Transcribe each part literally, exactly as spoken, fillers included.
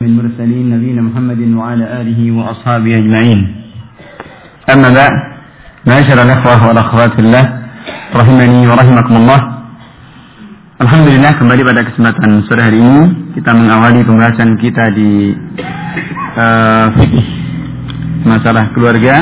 المرسلين نبينا محمد وعلى آله وأصحابه أجمعين. أما بعد، معاشر الأخوة والأخوات في الله rahimani wa rahimakumullah. Alhamdulillah, kembali pada kesempatan sore hari ini kita mengawali pembahasan kita di uh, fikih masalah keluarga,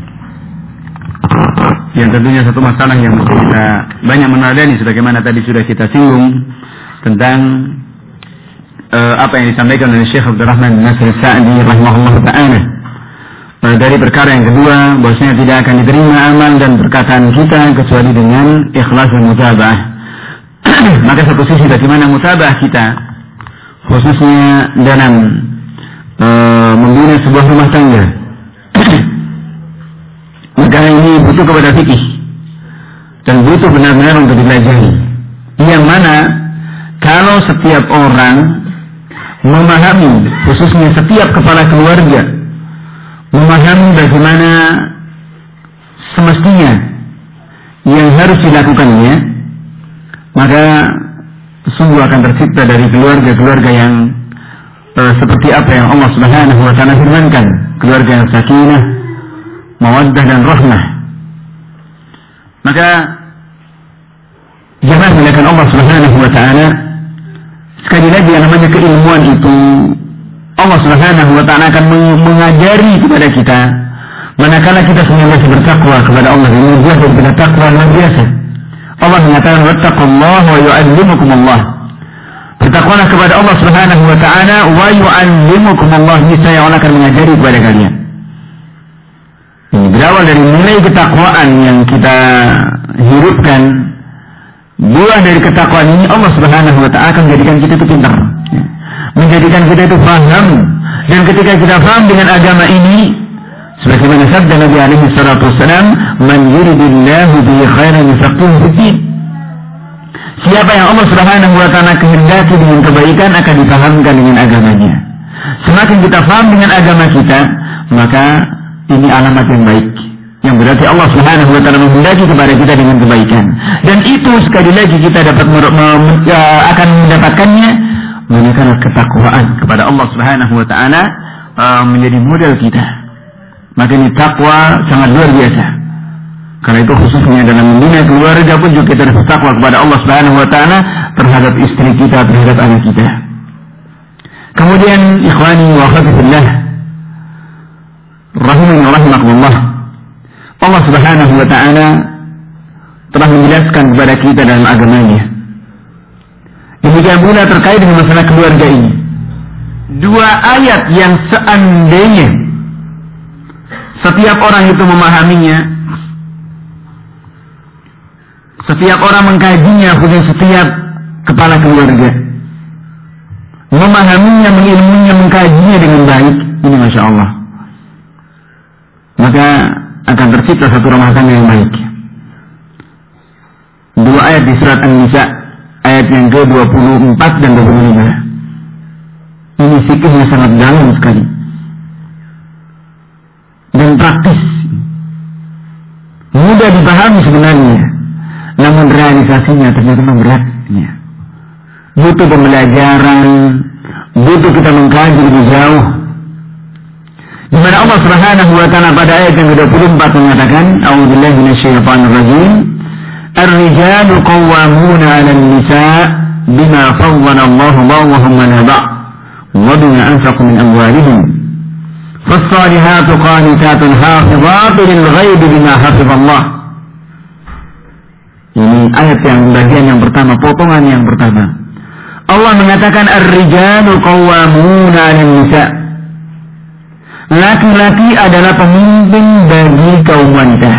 yang tentunya satu masalah yang mesti kita banyak meneladani sebagaimana tadi sudah kita singgung tentang uh, apa yang disampaikan oleh Syekh Abdurrahman bin Nasir Sa'di rahimahullah ta'ala. Uh, dari perkara yang kedua, bahwasanya tidak akan diterima amal dan perkataan kita kecuali dengan ikhlas dan mutaba'ah. Maka satu sisi bagaimana mutaba'ah kita khususnya dalam uh, membina sebuah rumah tangga, maka ini butuh kepada fikih dan butuh benar-benar untuk dipelajari, yang mana kalau setiap orang memahami, khususnya setiap kepala keluarga memahami bagaimana semestinya yang harus dilakukannya, maka sungguh akan tercipta dari keluarga-keluarga yang uh, seperti apa yang Allah Subhanahu wa taala firmankan, keluarga yang sakinah, mawaddah dan rahmah. Maka jangan melakukan Allah Subhanahu wa taala. Sekali lagi, yang namanya keilmuan itu Allah Subhanahu wa taala akan mengajari kepada kita manakala kita senantiasa bertakwa kepada Allah. Ini buah daripada takwa luar biasa. Allah mengatakan wattaqullaha wa yu'allimukumullah. Bertakwalah kepada Allah Subhanahu wa taala wa yu'allimukumullah, niscaya Allah akan mengajari kepada kalian. Ini berawal dari nilai ketakwaan yang kita hirupkan. Buah dari ketakwaan ini Allah Subhanahu wa taala akan menjadikan kita itu pintar, menjadikan kita itu paham. Dan ketika kita paham dengan agama ini, sebagaimana sabda Nabi alaihi salatu wassalam, man yuridillahu bihi khairan yufaqihuhu fid-din. Siapa yang Allah Subhanahu wa taala kehendaki dengan kebaikan akan dipahamkan dengan agamanya. Semakin kita paham dengan agama kita, maka ini alamat yang baik, yang berarti Allah Subhanahu wa taala menghendaki kepada kita dengan kebaikan. Dan itu sekali lagi kita dapat mer- me- akan mendapatkannya manakala ketakwaan kepada Allah Subhanahu wa taala uh, menjadi modal kita. Maka ini takwa sangat luar biasa. Karena itu khususnya dalam membina keluarga pun juga kita harus takwa kepada Allah Subhanahu wa taala terhadap istri kita, terhadap anak kita. Kemudian ikhwani wa akhwati fillah rahimani wa rahimakumullah, Allah Subhanahu wa taala telah menjelaskan kepada kita dalam agamanya. Demikian pula terkait dengan masalah keluarga ini, dua ayat yang seandainya setiap orang itu memahaminya, setiap orang mengkajinya, khususnya setiap kepala keluarga memahaminya, mengilmunya, mengkajinya dengan baik, ini Masya Allah, maka akan tercipta satu rumah tangga yang baik. Dua ayat di surat An-Nisa, ayat yang ke dua puluh empat dan dua puluh lima. Ini fikihnya sangat dalam sekali dan praktis, mudah dipahami sebenarnya, namun realisasinya ternyata beratnya. Butuh pembelajaran, butuh kita mengkaji lebih jauh. Di mana Allah Subhanahu wa taala pada ayat yang ke dua puluh empat mengatakan, a'udzubillahi minasyaitonir rajim, ar-rijalu qawwamuna 'alan nisa' bima fawwala Allahu ba'dahum 'ala ba'd wa bima anfaqu min amwalihim fas-salihatu qanitatun hafizatun lil-ghaibi bima hafizallah. Ini ayat yang bagian yang pertama, potongan yang pertama. Allah mengatakan ar-rijalu qawwamuna 'alan nisa', laki-laki adalah pemimpin bagi kaum wanita.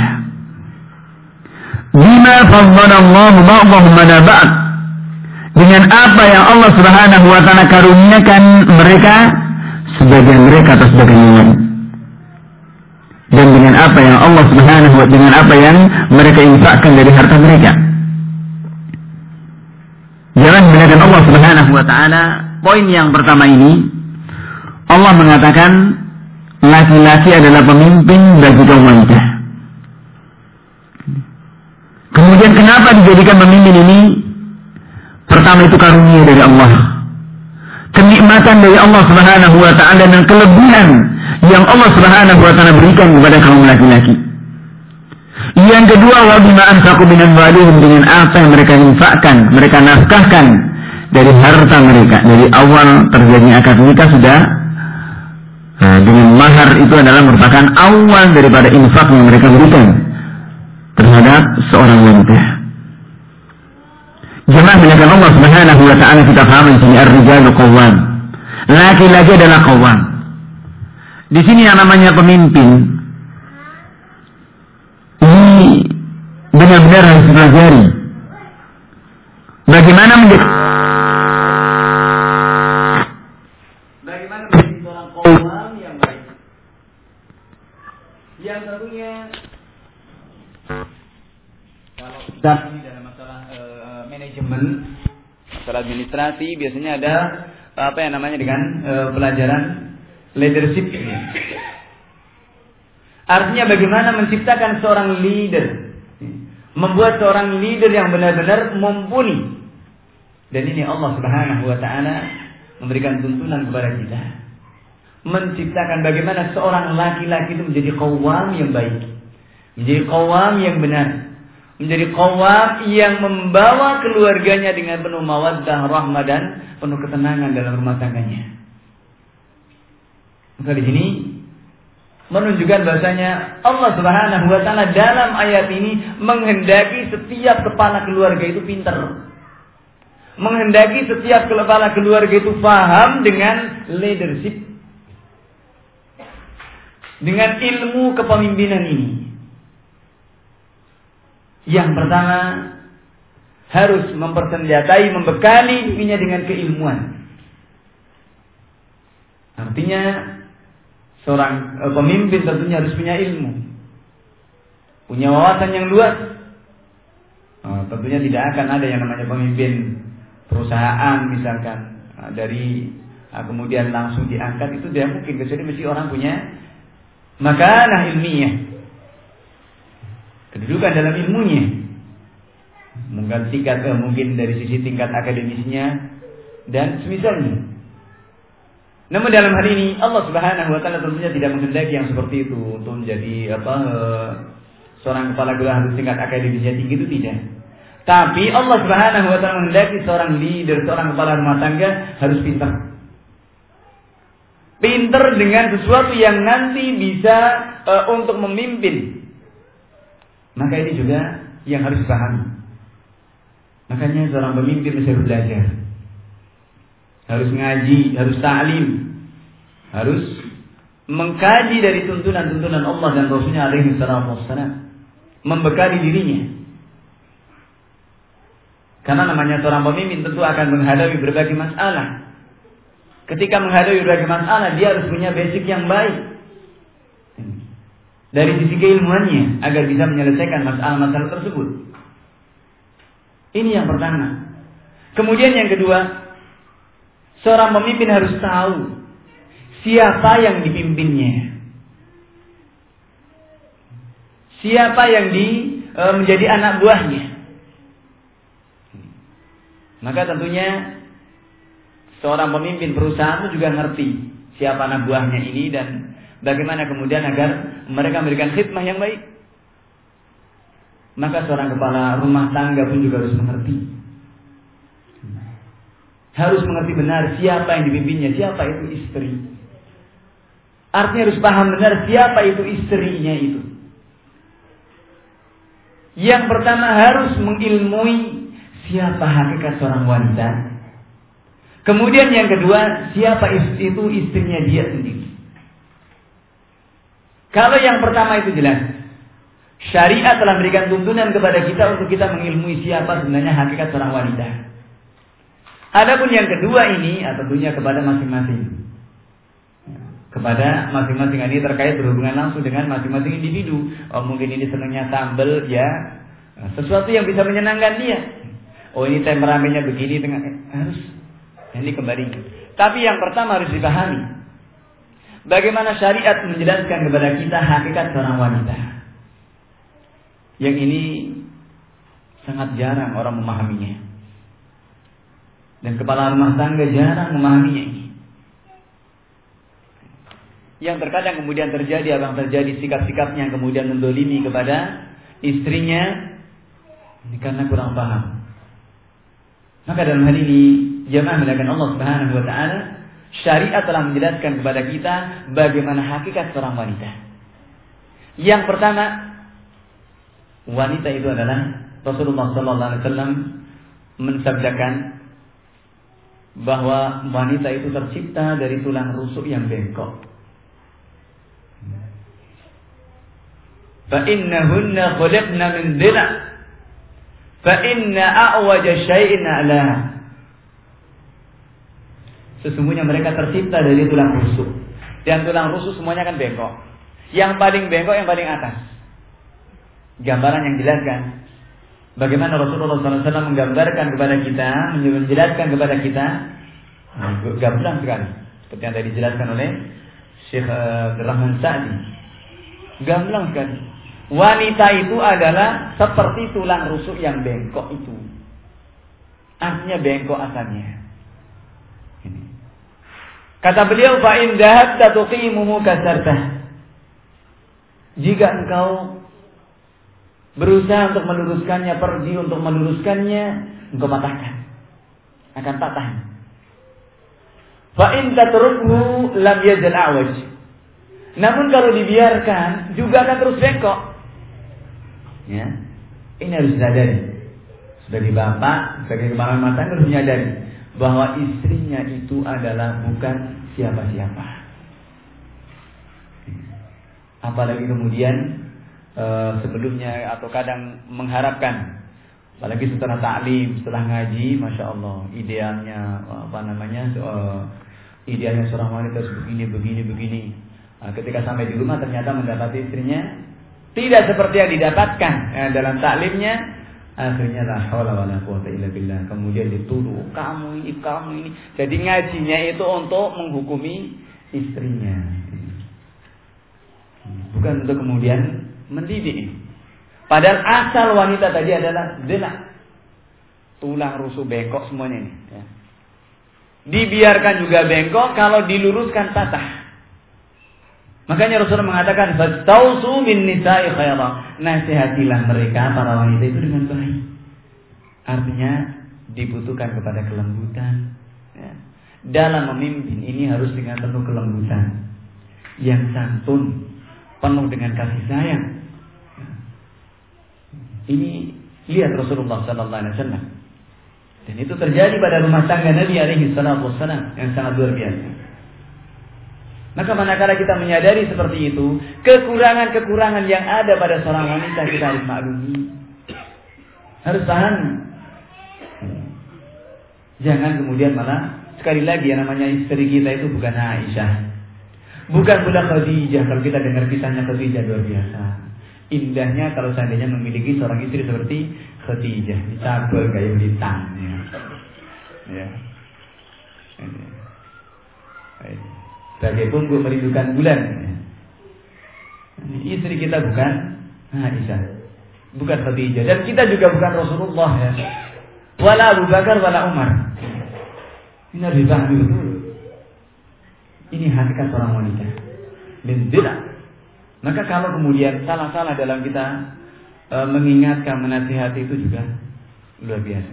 Bima faddalallahu ba'dahum 'ala ba'd, dengan apa yang Allah Subhanahu wa taala karuniakan mereka sebagian mereka atas sebagian yang lain, dan dengan apa yang Allah Subhanahu wa dengan apa yang mereka infakkan dari harta mereka. Jangan menggunakan Allah Subhanahu wa taala. Poin yang pertama ini, Allah mengatakan laki-laki adalah pemimpin bagi kaum wanita. Kemudian kenapa dijadikan pemimpin ini? Pertama itu karunia dari Allah. kenikmatan dari Allah Subhanahu wa taala dan kelebihan yang Allah Subhanahu wa taala berikan kepada kaum laki-laki. Yang kedua, wa bima anfaqu min amwalihim, dengan apa yang mereka infakkan, mereka nafkahkan dari harta mereka. Dari awal terjadinya akad nikah sudah nah, dengan mahar itu adalah merupakan awal daripada infak yang mereka berikan terhadap seorang wanita. Jemaah muliakan Allah Subhanahu wa taala, kita paham di sini ar-rijalu qawwam. Laki-laki adalah qawwam. Di sini yang namanya pemimpin ini benar-benar harus dipelajari. Bagaimana menjadi Bagaimana menjadi seorang qawwam yang baik. Yang tentunya kalau kita ini dalam masalah uh, manajemen, masalah administrasi, biasanya ada apa yang namanya dengan uh, pelajaran leadership. Artinya bagaimana menciptakan seorang leader, membuat seorang leader yang benar-benar mumpuni. Dan ini Allah Subhanahu wa taala memberikan tuntunan kepada kita, menciptakan bagaimana seorang laki-laki itu menjadi qawwam yang baik, menjadi qawwam yang benar, menjadi qawwam yang membawa keluarganya dengan penuh mawaddah, rahmah dan penuh ketenangan dalam rumah tangganya. Maka di sini menunjukkan bahasanya Allah Subhanahu wa taala dalam ayat ini menghendaki setiap kepala keluarga itu pintar. Menghendaki setiap kepala keluarga itu paham dengan leadership, dengan ilmu kepemimpinan ini. Yang pertama, harus mempersenjatai, membekali dirinya dengan keilmuan. Artinya seorang eh, pemimpin tentunya harus punya ilmu, punya wawasan yang luas. Oh, tentunya tidak akan ada yang namanya pemimpin perusahaan misalkan nah, dari nah, kemudian langsung diangkat, itu tidak mungkin, kecuali mesti orang punya makanah ilmiah, kedudukan dalam ilmunya, mungkin tingkat eh, mungkin dari sisi tingkat akademisnya dan semisalnya. Namun dalam hal ini Allah Subhanahu wa taala tentunya tidak menghendaki yang seperti itu untuk menjadi apa eh, seorang kepala keluarga harus tingkat akademisnya tinggi, itu tidak. Tapi Allah Subhanahu wa taala menghendaki seorang leader, seorang kepala rumah tangga harus pintar. Pintar dengan sesuatu yang nanti bisa uh, untuk memimpin. Maka ini juga yang harus dipahami. Makanya seorang pemimpin harus belajar, harus ngaji, harus ta'lim, harus mengkaji dari tuntunan-tuntunan Allah dan Rasulnya alaihi salatu wassalam, membekali dirinya. Karena namanya seorang pemimpin tentu akan menghadapi berbagai masalah. Ketika menghadapi berbagai masalah, dia harus punya basic yang baik dari sisi keilmuannya agar bisa menyelesaikan masalah-masalah tersebut. Ini yang pertama. Kemudian yang kedua, seorang pemimpin harus tahu siapa yang dipimpinnya, siapa yang di, e, menjadi anak buahnya. Maka tentunya seorang pemimpin perusahaan itu juga ngerti siapa anak buahnya ini dan bagaimana kemudian agar mereka memberikan khidmah yang baik. Maka seorang kepala rumah tangga pun juga harus mengerti. Harus mengerti benar siapa yang dipimpinnya, siapa itu istri. Artinya harus paham benar siapa itu istrinya itu. Yang pertama harus mengilmui siapa hakikat seorang wanita. Kemudian yang kedua, siapa itu istrinya dia sendiri. Kalau yang pertama itu jelas, syariat telah memberikan tuntunan kepada kita untuk kita mengilmui siapa sebenarnya hakikat seorang wanita. Adapun yang kedua ini, tentunya kepada masing-masing. Kepada masing-masing, ini terkait berhubungan langsung dengan masing-masing individu. Oh, mungkin ini senangnya sambal, ya sesuatu yang bisa menyenangkan dia. Oh, ini temperamennya begini, dengan harus ini kembali. Tapi yang pertama harus dipahami bagaimana syariat menjelaskan kepada kita hakikat seorang wanita. Yang ini sangat jarang orang memahaminya. Dan kepala rumah tangga jarang memahaminya ini. Yang terkadang kemudian terjadi apa yang terjadi, sikap-sikapnya kemudian mendolimi kepada istrinya, ini karena kurang paham. Maka dalam hal ini jemaah melakukan Allah Subhanahu wa taala, syariat telah menjelaskan kepada kita bagaimana hakikat seorang wanita. Yang pertama, wanita itu adalah Rasulullah sallallahu alaihi wasallam mensabdakan bahwa wanita itu tercipta dari tulang rusuk yang bengkok. Fa innahunna khuliqna min dhila' fa inna a'waja syai'in 'alaha. Sesungguhnya mereka tercipta dari tulang rusuk. Dan tulang rusuk semuanya kan bengkok. Yang paling bengkok yang paling atas. Gambaran yang jelaskan bagaimana Rasulullah sallallahu alaihi wasallam menggambarkan kepada kita, menjelaskan kepada kita, gamblang sekali. Seperti yang tadi dijelaskan oleh Syekh Abdurrahman Sa'di. Gamblang sekali. Wanita itu adalah seperti tulang rusuk yang bengkok itu. Artinya bengkok asalnya. Ini. Kata beliau, fa in dhahabta tuqimuhu kasartah. Jika engkau berusaha untuk meluruskannya, pergi untuk meluruskannya, engkau patahkan. Akan patah. Fa in tatrukhu lam yazal awaj. Namun kalau dibiarkan juga akan terus bengkok. Ya, ini harus disadari. Sebagai bapak, sebagai kepala rumah tangga harus menyadari bahwa istrinya itu adalah bukan siapa-siapa. Apalagi kemudian e, sebelumnya atau kadang mengharapkan, apalagi setelah taklim, setelah ngaji, masya Allah, idealnya apa namanya, e, idealnya seorang wanita begini, begini, begini. Nah, ketika sampai di rumah ternyata mendapati istrinya tidak seperti yang didapatkan ya, dalam taklimnya, akhirnya la haula wala quwwata illa billah. Kemudian dituduh, kamu ini, kamu ini. Jadi ngajinya itu untuk menghukumi istrinya, bukan untuk kemudian mendidik. Padahal asal wanita tadi adalah dela, tulang rusuk bengkok semuanya ini. Ya. Dibiarkan juga bengkok, kalau diluruskan patah. Makanya Rasulullah mengatakan, "Fastausu bin nisa'i khaira." Nasihatilah mereka para wanita itu dengan baik. Artinya dibutuhkan kepada kelembutan. Ya. Dalam memimpin ini harus dengan penuh kelembutan, yang santun, penuh dengan kasih sayang. Ya. Ini lihat Rasulullah Sallallahu Alaihi Wasallam. Dan itu terjadi pada rumah tangga Nabi Alaihi Wasallam yang sangat luar biasa. Maka manakala kita menyadari seperti itu, kekurangan-kekurangan yang ada pada seorang wanita kita harus maklumi, harus paham. Jangan kemudian malah, sekali lagi yang namanya istri kita itu bukan Aisyah, bukan pula Khadijah. Kalau kita dengar kisahnya Khadijah luar biasa. Indahnya kalau seandainya memiliki seorang istri seperti Khadijah, dicabul kayak bintang. Ya. Ini. Ini. Sebagai punggung merindukan bulan. Istri kita bukan Aisyah, bukan Khadijah, dan kita juga bukan Rasulullah ya. Wala Abu Bakar wala Umar. Ini harus dipahami betul. Ini hakikat seorang wanita. Dan tidak. Maka kalau kemudian salah-salah dalam kita e, mengingatkan, menasihati, itu juga luar biasa.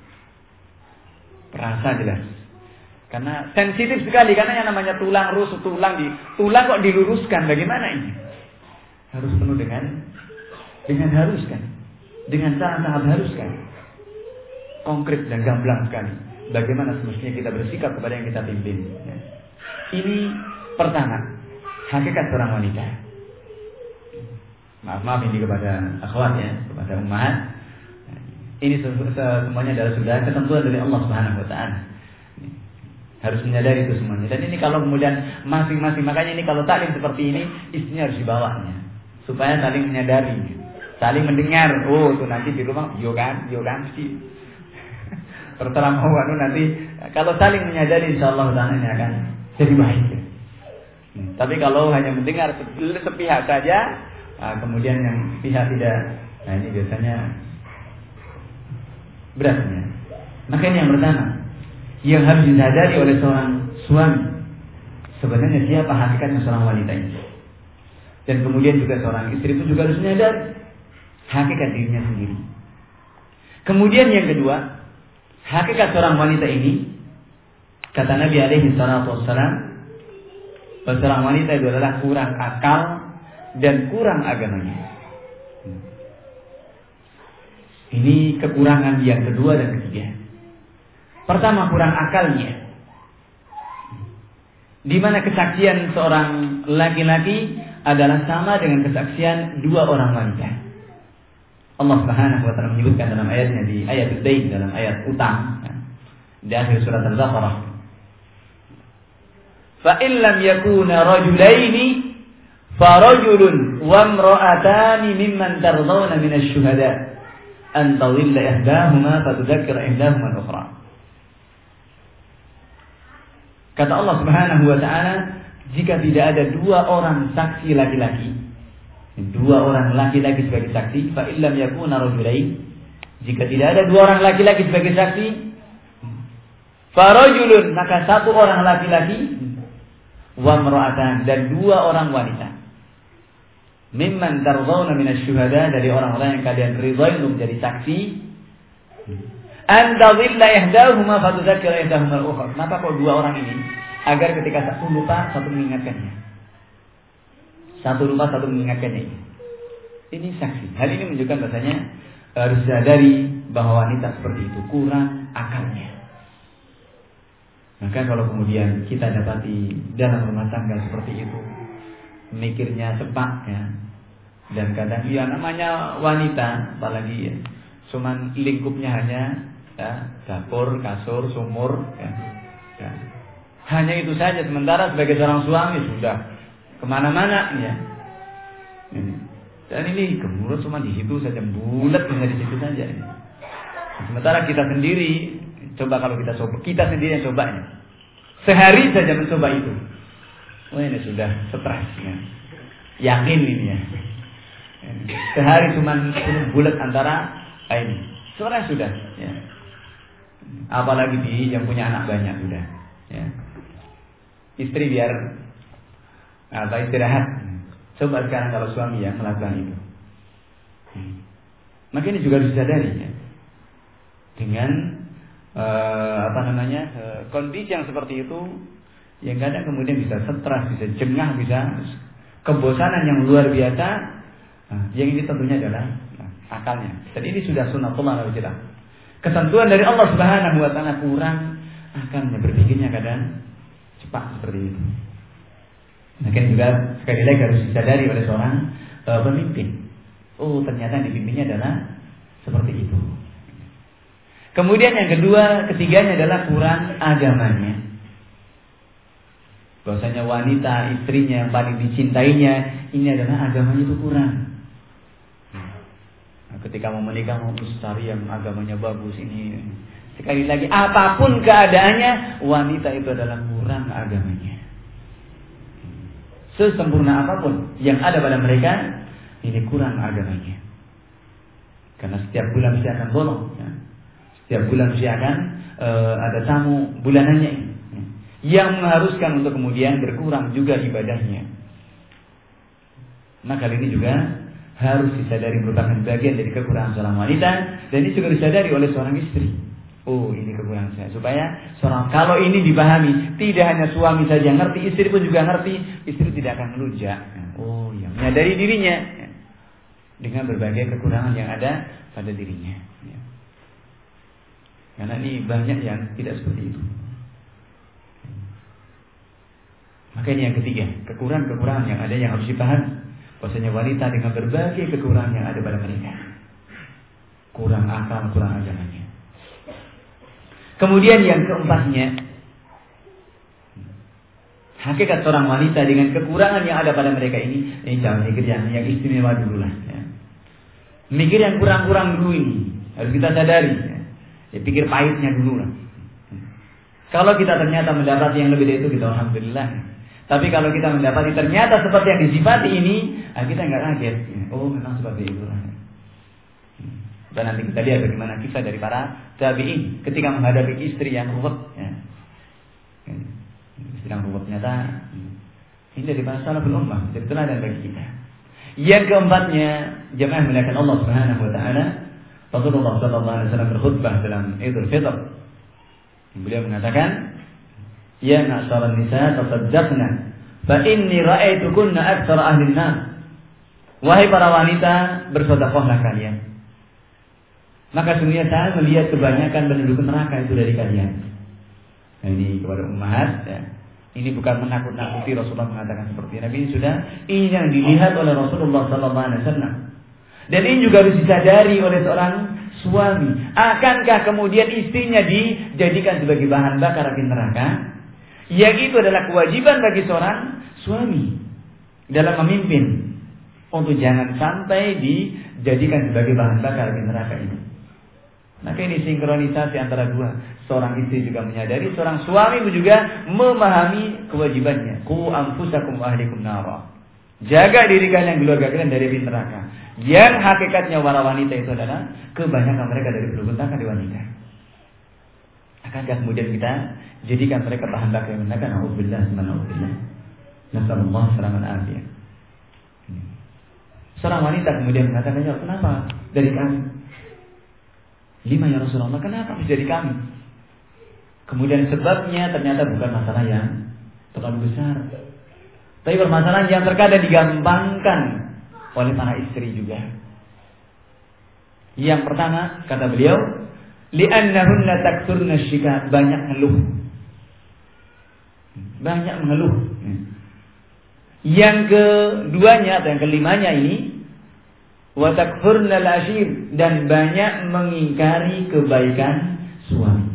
Perasa jelas. Karena sensitif sekali, karena yang namanya tulang rusuk, tulang di tulang kok diluruskan, bagaimana ini? Harus penuh dengan dengan haruskan, dengan sangat-sangat haruskan, konkret dan gamblang sekali. Bagaimana semestinya kita bersikap kepada yang kita pimpin. Ya. Ini pertama, hakikat seorang wanita. Maaf maaf ini kepada akhwat ya, kepada ummahat. Ini semuanya adalah sudah ketentuan dari Allah Subhanahu Wa Taala. Harus menyadari itu semuanya. Dan ini kalau kemudian masing-masing, makanya ini kalau taklim seperti ini, istrinya harus dibawanya, supaya saling menyadari, saling mendengar. Oh, tuh nanti di rumah, yo kan, yo kan sih. Terterang mau nanti kalau saling menyadari, insyaallah ini akan jadi baik. Hmm. Tapi kalau hanya mendengar sepihak saja, nah, kemudian yang pihak tidak, nah ini biasanya beratnya. Makanya yang pertama, yang harus disadari oleh seorang suami. Sebenarnya siapa hakikatnya seorang wanita ini. Dan kemudian juga seorang istri pun juga harus menyadari hakikat dirinya sendiri. Kemudian yang kedua, hakikat seorang wanita ini, kata Nabi alaihi salatu wassalam, seorang wanita itu adalah kurang akal dan kurang agamanya. Ini kekurangan yang kedua dan ketiga. Pertama, kurang akalnya. Di mana kesaksian seorang laki-laki adalah sama dengan kesaksian dua orang wanita. Allah Subhanahu wa taala menyebutkan dalam ayatnya di ayat Ad-Dain, dalam ayat utang di akhir surat Al-Baqarah. Fa in lam yakuna rajulaini farajulun wa imra'atani mimman tardawna min asy-syuhada an tadilla ihdahuma fatudzakkira ihdahuma al-ukhra. Kata Allah Subhanahu wa taala, jika tidak ada dua orang saksi laki-laki, dua orang laki-laki sebagai saksi, fa illam yakuna rajulain, jika tidak ada dua orang laki-laki sebagai saksi, farajulun, maka satu orang laki-laki, wa imra'atan, dan dua orang wanita. Mimman tardawna minasy-syuhada, dari orang-orang yang kalian ridhai untuk menjadi saksi. An tadilla ihdahuma fatudzakkira ihdahuma al-ukhra. Kenapa kok dua orang ini? Agar ketika satu lupa, satu mengingatkannya. Satu lupa, satu mengingatkannya. Ini saksi. Hal ini menunjukkan bahasanya harus sadari bahwa wanita seperti itu kurang akalnya. Maka kalau kemudian kita dapati dalam rumah tangga seperti itu, mikirnya cepat ya, dan kadang ya namanya wanita, apalagi ya, cuman lingkupnya hanya ya, dapur, kasur, sumur, ya, ya. Hanya itu saja. Sementara sebagai seorang suami sudah kemana-mana ya. Dan ini gemuruh cuma di situ saja, bulat hanya di situ saja. Ya. Sementara kita sendiri, coba kalau kita coba, kita sendiri yang cobanya. Sehari saja mencoba itu. Oh ini sudah stres ya. Yakin ini ya. Sehari cuma bulat antara ini. Stres sudah ya. Apalagi di yang punya anak banyak sudah ya. Istri biar apa istirahat. Coba sekarang kalau suami yang melakukan itu. Maka ini juga harus disadari ya. Dengan uh, apa namanya uh, kondisi yang seperti itu, yang kadang kemudian bisa stres, bisa jengah, bisa kebosanan yang luar biasa. Nah, yang ini tentunya adalah nah, akalnya. Dan ini sudah sunnatullah wa kita. Ketentuan dari Allah Subhanahu wa taala kurang akalnya, berpikirnya kadang cepat seperti itu. Maka juga sekali lagi harus disadari oleh seorang uh, pemimpin. Oh ternyata yang dipimpinnya adalah seperti itu. Kemudian yang kedua, ketiganya adalah kurang agamanya. Bahwasanya wanita, istrinya yang paling dicintainya, ini adalah agamanya itu kurang. Nah, ketika mau menikah mau cari yang agamanya bagus ini. Sekali lagi, apapun keadaannya, wanita itu adalah kurang agamanya. Sesempurna apapun yang ada pada mereka, ini kurang agamanya. Karena setiap bulan mesti akan bolong. Ya. Setiap bulan mesti akan uh, ada tamu bulanannya ini. Ya. Yang mengharuskan untuk kemudian berkurang juga ibadahnya. Nah kali ini juga harus disadari merupakan bagian dari kekurangan seorang wanita. Dan ini juga disadari oleh seorang istri. Oh ini kekurangan saya. Supaya seorang, kalau ini dipahami, tidak hanya suami saja yang ngerti, istri pun juga ngerti. Istri tidak akan melunjak. Oh ya, menyadari dirinya ya, dengan berbagai kekurangan yang ada pada dirinya ya. Karena ini banyak yang tidak seperti itu. Maka ini yang ketiga, kekurangan-kekurangan yang ada yang harus dipahami. Bahwasanya wanita dengan berbagai kekurangan yang ada pada mereka, kurang akal, kurang agamanya. Kemudian yang keempatnya, hakikat seorang wanita dengan kekurangan yang ada pada mereka ini, ini jangan mikir yang, yang istimewa dulu lah. Ya. Mikir yang kurang-kurang dulu ini, harus kita sadari. Ya, ya pikir pahitnya dulu lah. Kalau kita ternyata mendapat yang lebih dari itu, kita alhamdulillah. Tapi kalau kita mendapati ternyata seperti yang disifati ini, kita nggak kaget. Ya. Oh memang seperti itu lah. Dan nanti kita lihat bagaimana kisah dari para tabi'in ketika menghadapi istri yang ruwet, ya. Istri yang ruwet ternyata ini dari para salaful ummah, jadi teladan bagi kita. Yang keempatnya, jemaah muliakan Allah Subhanahu wa taala, Rasulullah sallallahu alaihi wasallam berkhutbah dalam Idul Fitr. Beliau mengatakan, "Ya ma'syaral nisa, tasaddaqna, fa inni ra'aitukunna aktsara ahli an-nar." Wahai para wanita, bersedekahlah kalian. Maka sesungguhnya saya melihat kebanyakan penduduk neraka itu dari kalian. Nah, ini kepada ummahat, ya. Ini bukan menakut-nakuti, Rasulullah mengatakan seperti Nabi ini sudah ini yang dilihat oleh Rasulullah sallallahu alaihi wasallam. Dan ini juga harus disadari oleh seorang suami. Akankah kemudian istrinya dijadikan sebagai bahan bakar api neraka? Yang itu adalah kewajiban bagi seorang suami dalam memimpin, untuk jangan sampai dijadikan sebagai bahan bakar api neraka ini. Maka ini sinkronisasi antara dua. Seorang istri juga menyadari, seorang suami juga memahami kewajibannya. Qu anfusakum wa ahlikum nara. Jaga diri kalian, keluarga kalian dari api neraka. Yang hakikatnya para wanita itu adalah kebanyakan mereka dari penduduk neraka di wanita. Akankah kemudian kita jadikan mereka bahan bakar yang neraka? Nauzubillah, subhanallah. Nasallallahu salaman afiyah. Seorang wanita kemudian mengatakan, "Ya, kenapa dari kami?" "Lima ya Rasulullah, kenapa harus dari kami?" Kemudian sebabnya ternyata bukan masalah yang terlalu besar, tapi permasalahan yang terkadang digampangkan oleh para istri juga. Yang pertama, kata beliau, li'annahunna taksurna syika, banyak mengeluh. Banyak mengeluh. Yang keduanya atau yang kelimanya ini, wa takfurna al-ashir, dan banyak mengingkari kebaikan suami.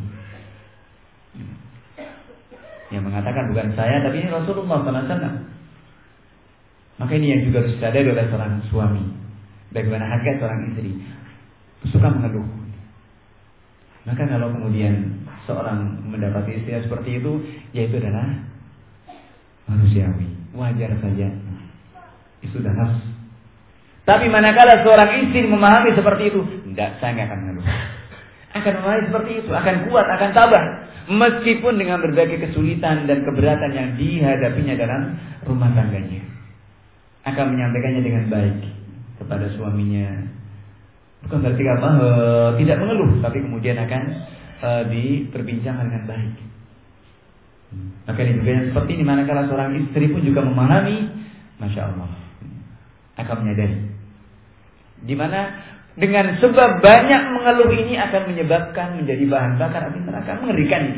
Yang mengatakan bukan saya, tapi ini Rasulullah sallallahu alaihi wasallam. Maka ini yang juga harus disadari oleh seorang suami. Bagaimana hakikat seorang istri suka mengeluh. Maka kalau kemudian seorang mendapati istri seperti itu, yaitu adalah manusiawi, wajar saja. Itu sudah nafs. Tapi manakala seorang istri memahami seperti itu, tidak, saya nggak akan mengeluh. Akan memahami seperti itu, akan kuat, akan tabah, meskipun dengan berbagai kesulitan dan keberatan yang dihadapinya dalam rumah tangganya. Akan menyampaikannya dengan baik kepada suaminya. Bukan berarti apa, e, tidak mengeluh, tapi kemudian akan e, diperbincangkan dengan baik. Maka ini juga yang seperti ini, manakala seorang istri pun juga memahami, masya Allah, akan menyadari, di mana dengan sebab banyak mengeluh ini akan menyebabkan menjadi bahan bakar api neraka. Mengerikan ini.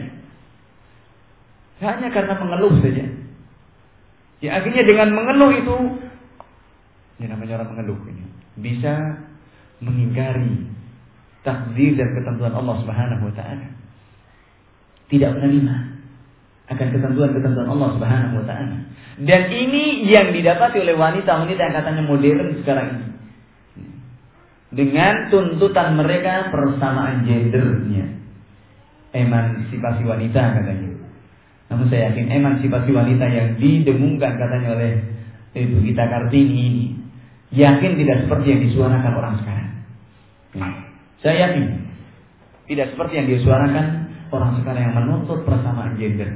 Hanya karena mengeluh saja. Ya, akhirnya dengan mengeluh itu, ya namanya orang mengeluh ini, bisa mengingkari takdir dan ketentuan Allah Subhanahu wa taala. Tidak menerima akan ketentuan-ketentuan Allah Subhanahu wa taala. Dan ini yang didapati oleh wanita-wanita yang katanya modern sekarang ini. Dengan tuntutan mereka persamaan gendernya, emansipasi wanita katanya. Namun saya yakin emansipasi wanita yang didengungkan katanya oleh Ibu Gita Kartini ini, yakin tidak seperti yang disuarakan orang sekarang. Nah, saya yakin tidak seperti yang disuarakan orang sekarang yang menuntut persamaan gender.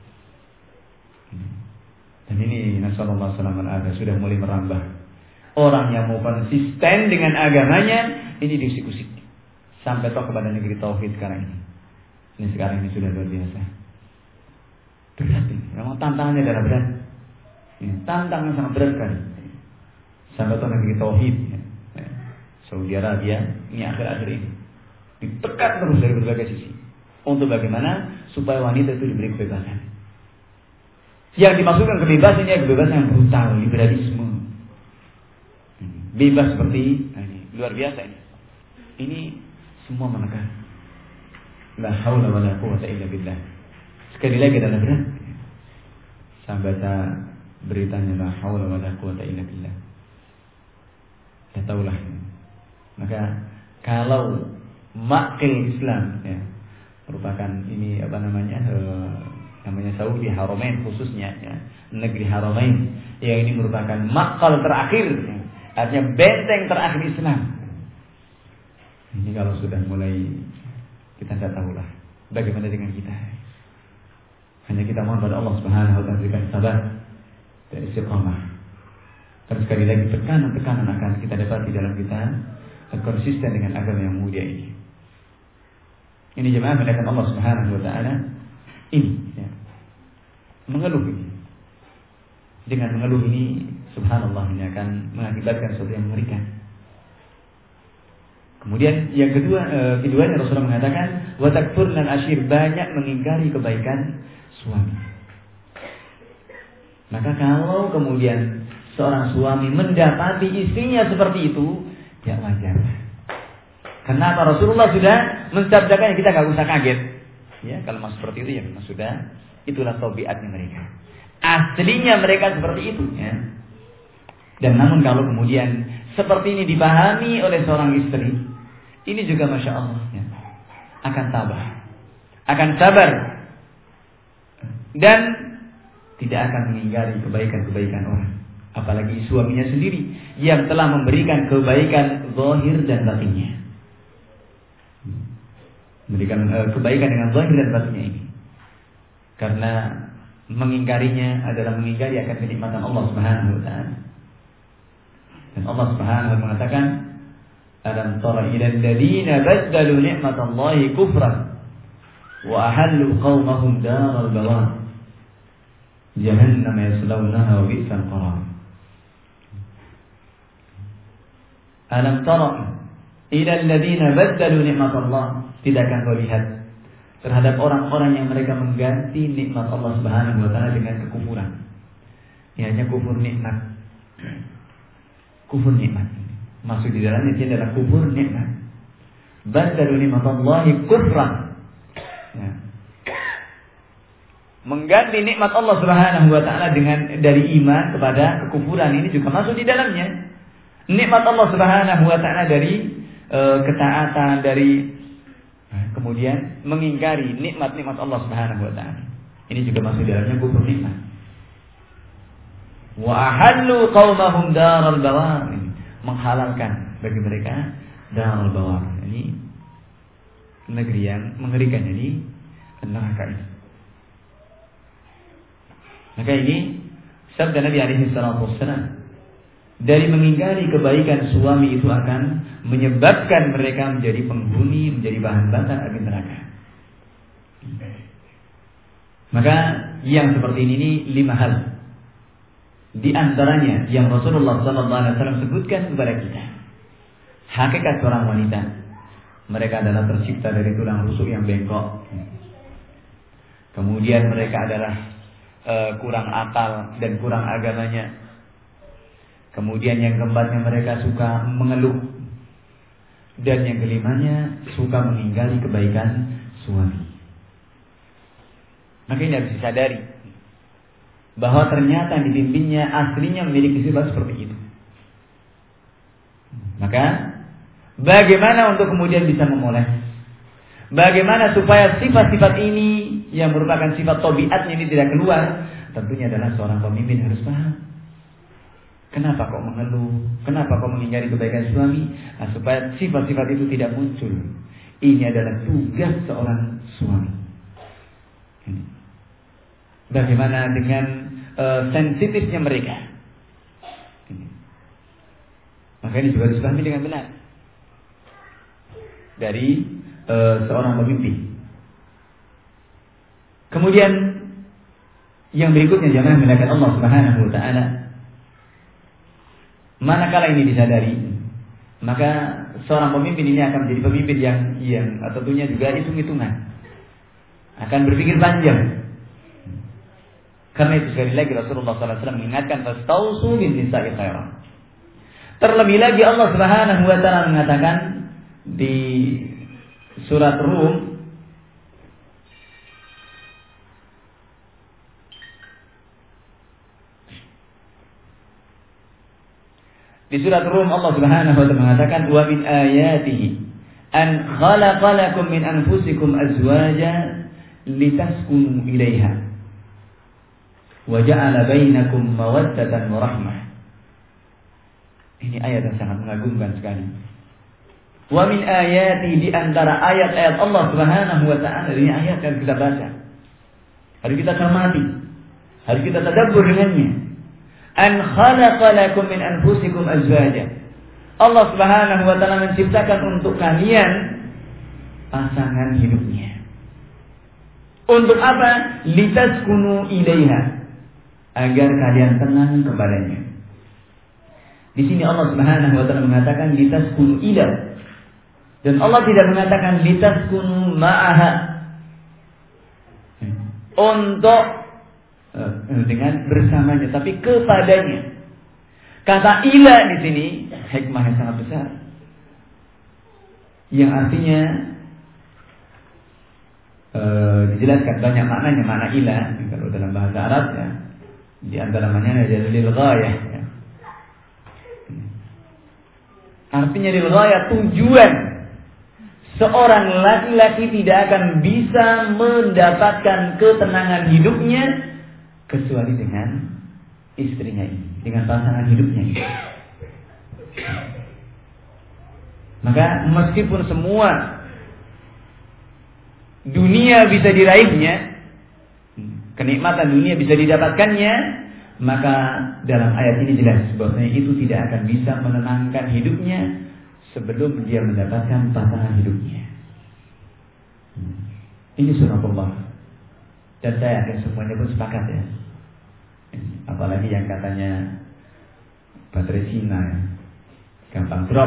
Dan ini nasallallahu alaihi wasallam sudah mulai merambah. Orang yang mau konsisten dengan agamanya ini diusik-usik sampai toh kepada negeri tauhid sekarang ini. Ini sekarang ini sudah luar biasa. Berat ini. Memang tantangannya adalah berat. Ini tantangan sangat berat sekali. Sampai toh negeri tauhid. Ya. Saudi Arabia ini akhir-akhir ini ditekan terus dari berbagai sisi. Untuk bagaimana supaya wanita itu diberi kebebasan. Yang dimaksudkan kebebasan ini kebebasan yang brutal, liberalisme. Bebas seperti nah ini, luar biasa ini. Ini semua menekan. La haula wala quwwata illa billah. Sekali lagi adalah berat. Saya baca beritanya la haula wala quwwata illa billah. Ya tahulah. Maka kalau makil Islam ya, merupakan ini apa namanya eh, namanya Saudi Haramain khususnya ya, negeri Haramain yang ini merupakan makal terakhir ya. Artinya benteng terakhir Islam. Ini kalau sudah mulai kita tidak tahulah bagaimana dengan kita. Hanya kita mohon pada Allah Subhanahu wa taala berikan sabar dan istiqamah. Terus sekali lagi tekanan-tekanan akan kita dapati dalam kita konsisten dengan agama yang mulia ini. Ini jemaah mendapat Allah Subhanahu wa taala ini ya. Mengeluh ini. Dengan mengeluh ini subhanallah ini akan mengakibatkan sesuatu yang mengerikan. Kemudian yang kedua, e, keduanya Rasulullah mengatakan wa takfurnal ashir, banyak mengingkari kebaikan suami. Maka kalau kemudian seorang suami mendapati istrinya seperti itu, ya wajar. Kenapa Rasulullah sudah mensabdakannya, kita nggak usah kaget. Ya, kalau masih seperti itu ya memang sudah itulah tabiatnya mereka. Aslinya mereka seperti itu ya. Dan namun kalau kemudian seperti ini dipahami oleh seorang istri, ini juga Masya Allah ya, akan tabah, akan sabar, dan tidak akan mengingkari kebaikan-kebaikan orang. Apalagi suaminya sendiri yang telah memberikan kebaikan zahir dan batinnya, memberikan uh, kebaikan dengan zahir dan batinnya ini. Karena mengingkarinya adalah mengingkari akan kenikmatan Allah Subhanahu wa taala. Dan Allah Subhanahu wa taala mengatakan, "Alam tara ilal ladzina baddalu ni'matallahi kufran wa ahallu qaumahum daral bawar jahannam yaslawnaha wa bi'sal qarar." Alam tara ilal ladzina baddalu ni'matallah, tidakkah kau lihat terhadap orang-orang yang mereka mengganti nikmat Allah Subhanahu wa taala dengan kekufuran. Ya, hanya kufur nikmat. Kufur nikmat. Maksud di dalamnya itu adalah kufur nikmat. Badalu nikmatallahi kufran. Ya. Mengganti nikmat Allah Subhanahu wa taala dengan dari iman kepada kekufuran, ini juga masuk di dalamnya. Nikmat Allah Subhanahu wa taala dari e, ketaatan, dari kemudian mengingkari nikmat-nikmat Allah Subhanahu wa taala. Ini juga masuk dalamnya kufur nikmat. Wa ahallu qaumahum daral bawar, menghalalkan bagi mereka daral bawar. Ini negeri yang mengerikan, ini neraka ini. Maka ini sabda Nabi alaihi salatu wassalam, dari mengingkari kebaikan suami itu akan menyebabkan mereka menjadi penghuni, menjadi bahan bakar api neraka. Maka yang seperti ini, ini lima hal. Di antaranya yang Rasulullah sallallahu alaihi wasallam sebutkan kepada kita. Hakikat seorang wanita, mereka adalah tercipta dari tulang rusuk yang bengkok. Kemudian mereka adalah uh, kurang akal dan kurang agamanya. Kemudian yang keempatnya mereka suka mengeluh. Dan yang kelimanya suka mengingkari kebaikan suami. Maka ini harus disadari bahwa ternyata dipimpinnya aslinya memiliki sifat seperti itu. Maka bagaimana untuk kemudian bisa memoles? Bagaimana supaya sifat-sifat ini yang merupakan sifat tabiatnya ini tidak keluar? Tentunya adalah seorang pemimpin harus paham. Kenapa kok mengeluh? Kenapa kok mengingkari kebaikan suami? Nah, supaya sifat-sifat itu tidak muncul. Ini adalah tugas seorang suami. Bagaimana dengan uh, sensitifnya mereka? Maka ini juga dipahami dengan benar dari uh, seorang pemimpin. Kemudian yang berikutnya, jangan melekat Allah Subhanahu wa taala. Manakala ini disadari, maka seorang pemimpin ini akan menjadi pemimpin yang yang tentunya juga hitung-hitungan, akan berpikir panjang. Karena itu sekali lagi Rasulullah sallallahu alaihi wasallam mengingatkan, "Fastausu bin nisa'i khairan." Terlebih lagi Allah Subhanahu wa taala mengatakan di surat Rum, Di surat Rum Allah Subhanahu wa taala mengatakan, "Wa min ayatihi an khalaqa lakum min anfusikum azwaja litaskunu ilaiha wa ja'ala bainakum mawaddatan wa rahmah." Ini ayat yang sangat mengagumkan sekali. Wa min ayati, di antara ayat-ayat Allah Subhanahu wa taala, ini ayat yang kita baca. Harus kita cermati. Harus kita tadabbur dengannya. An khalaqa lakum min anfusikum azwaja. Allah Subhanahu wa taala menciptakan untuk kalian pasangan hidupnya. Untuk apa? Litaskunu ilaiha, agar kalian tenang kepadanya. Di sini Allah Subhanahu wa taala mengatakan litaskunu ila. Dan Allah tidak mengatakan litaskunu ma'aha, untuk dengan bersamanya, tapi kepadanya. Kata ila di sini hikmah yang sangat besar, yang artinya uh, dijelaskan banyak maknanya. Makna ila kalau dalam bahasa Arab ya, di antara maknanya adalah lil ghayah ya. Artinya lil ghayah, tujuan. Seorang laki-laki tidak akan bisa mendapatkan ketenangan hidupnya kecuali dengan istrinya ini, dengan pasangan hidupnya ini. Maka meskipun semua dunia bisa diraihnya, kenikmatan dunia bisa didapatkannya, maka dalam ayat ini jelas bahwasanya itu tidak akan bisa menenangkan hidupnya sebelum dia mendapatkan pasangan hidupnya. Ini sunatullah. Dan saya yakin semuanya pun sepakat ya. Apalagi yang katanya baterai Cina ya, gampang drop.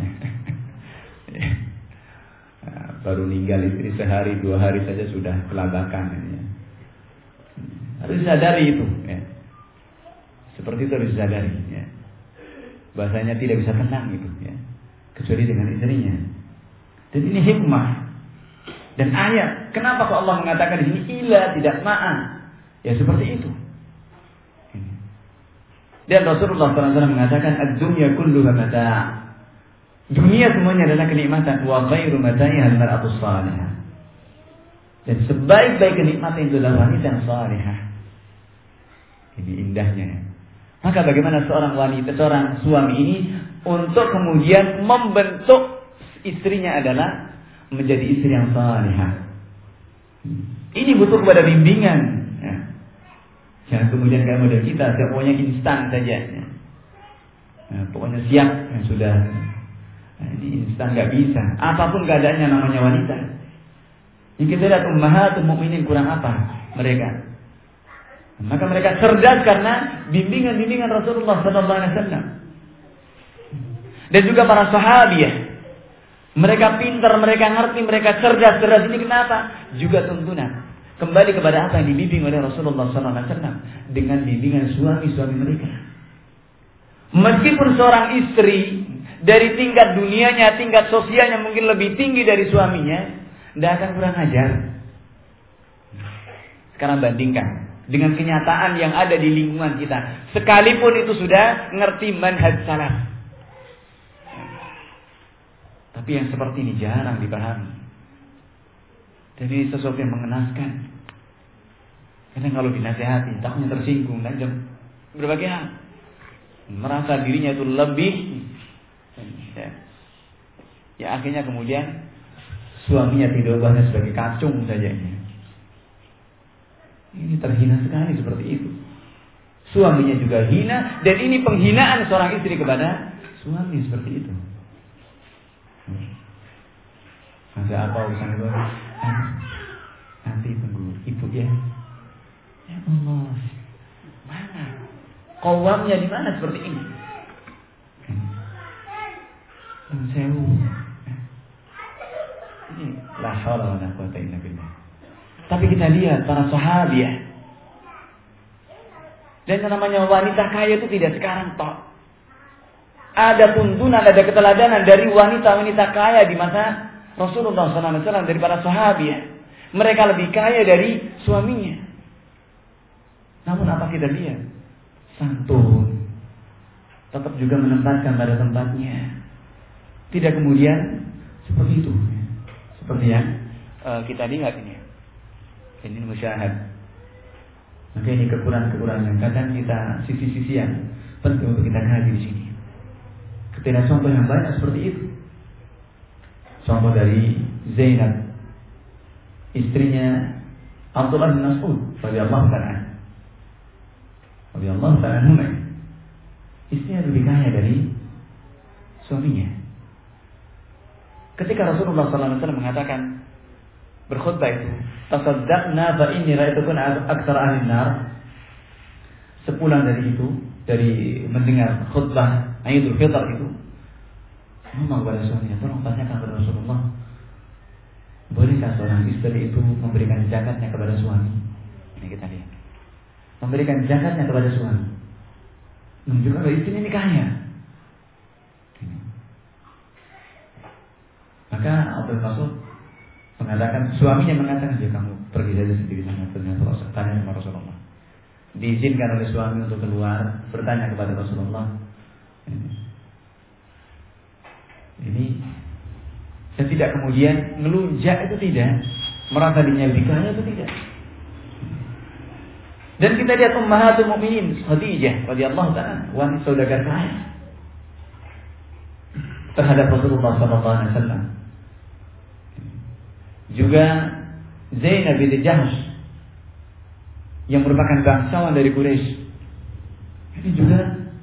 Baru ninggal istri sehari dua hari saja sudah kelabakan ya. Harus sadari itu ya. Seperti itu harus sadari ya. Bahasanya tidak bisa tenang itu ya, kecuali dengan istrinya. Dan ini hikmah dan ayat. Kenapa kok Allah mengatakan di sini ila, tidak ma'a? Ya seperti itu. Dan Rasulullah shallallahu alaihi wasallam mengatakan ad-dunya kulluha mata'. Dunia semuanya adalah kenikmatan. Wa khairu mata'iha al-mar'atu salihah. Dan sebaik-baik kenikmatan itu adalah wanita yang salihah. Ini indahnya. Maka bagaimana seorang wanita, seorang suami ini untuk kemudian membentuk istrinya adalah menjadi istri yang salihah. Ini butuh kepada bimbingan ya. Jangan kemudian kayak model kita, pokoknya instan saja ya. Nah, pokoknya siap ya, sudah. Nah, ini instan gak bisa. Apapun keadaannya namanya wanita. Yang kita lihat ummahatul mukminin kurang apa mereka. Maka mereka cerdas karena bimbingan-bimbingan Rasulullah sallallahu alaihi wasallam. Dan juga para sahabiah, mereka pintar, mereka ngerti, mereka cerdas. Cerdas ini kenapa? Juga tuntunan kembali kepada apa yang dibimbing oleh Rasulullah sallallahu alaihi wasallam dengan bimbingan suami-suami mereka. Meskipun seorang istri dari tingkat dunianya, tingkat sosialnya mungkin lebih tinggi dari suaminya, tidak akan kurang ajar. Sekarang bandingkan dengan kenyataan yang ada di lingkungan kita. Sekalipun itu sudah ngerti manhaj salaf, tapi yang seperti ini jarang dipahami. Dan ini sesuatu yang mengenaskan. Karena kalau dinasihati takutnya tersinggung dan berbagai hal, merasa dirinya itu lebih ya, ya akhirnya kemudian suaminya tidak ubahnya sebagai kacung saja. Ini terhina sekali seperti itu. Suaminya juga hina, dan ini penghinaan seorang istri kepada suami seperti itu. Ada apa urusan itu? Nanti tunggu ibu ya. Ya Allah, mana? Qawamnya di mana seperti ini? Sewu. Ini la haula wala quwwata illa billah. Tapi kita lihat para sahabiah. Dan yang namanya wanita kaya itu tidak sekarang toh. Ada tuntunan, ada keteladanan dari wanita-wanita kaya di masa Rasulullah sallallahu alaihi wasallam, dari para sahabiah. Mereka lebih kaya dari suaminya. Namun apa kita lihat? Santun. Tetap juga menempatkan pada tempatnya. Tidak kemudian seperti itu. Seperti yang uh, kita lihat ini. Ini musyahad. Maka ini kekurangan-kekurangan. Kadang kita sisi-sisian penting untuk kita kaji di sini. Ketika contoh yang banyak seperti itu. Contoh dari Zainab, istrinya Abdullah bin Mas'ud radhiyallahu ta'ala radhiyallahu ta'ala anhu. Istrinya lebih kaya dari suaminya. Ketika Rasulullah sallallahu alaihi wasallam mengatakan berkhutbah itu, tasaddaqna fa inni ra'aytukun aktsara ahli nar. Sepulang dari itu, dari mendengar khutbah Idul Fitr itu, ngomong kepada suaminya, tolong tanyakan kepada Rasulullah, bolehkah seorang istri itu memberikan zakatnya kepada suami? Ini kita lihat, memberikan zakatnya kepada suami, menunjukkan bahwa istri ini kaya. Maka Abdul Mas'ud mengatakan, suaminya mengatakan, ya kamu pergi saja sendiri sana, tanya sama Rasulullah. Diizinkan oleh suami untuk keluar, bertanya kepada Rasulullah. Ini, ini dan tidak kemudian ngelunjak, itu tidak, merasa dirinya lebih kaya, itu tidak. Dan kita lihat Ummahatul Mukminin Khadijah radhiyallahu ta'ala, wanita saudagar kaya terhadap Rasulullah sallallahu alaihi wasallam. Juga Zainab binti Jahsh yang merupakan bangsawan dari Quraisy. Ini juga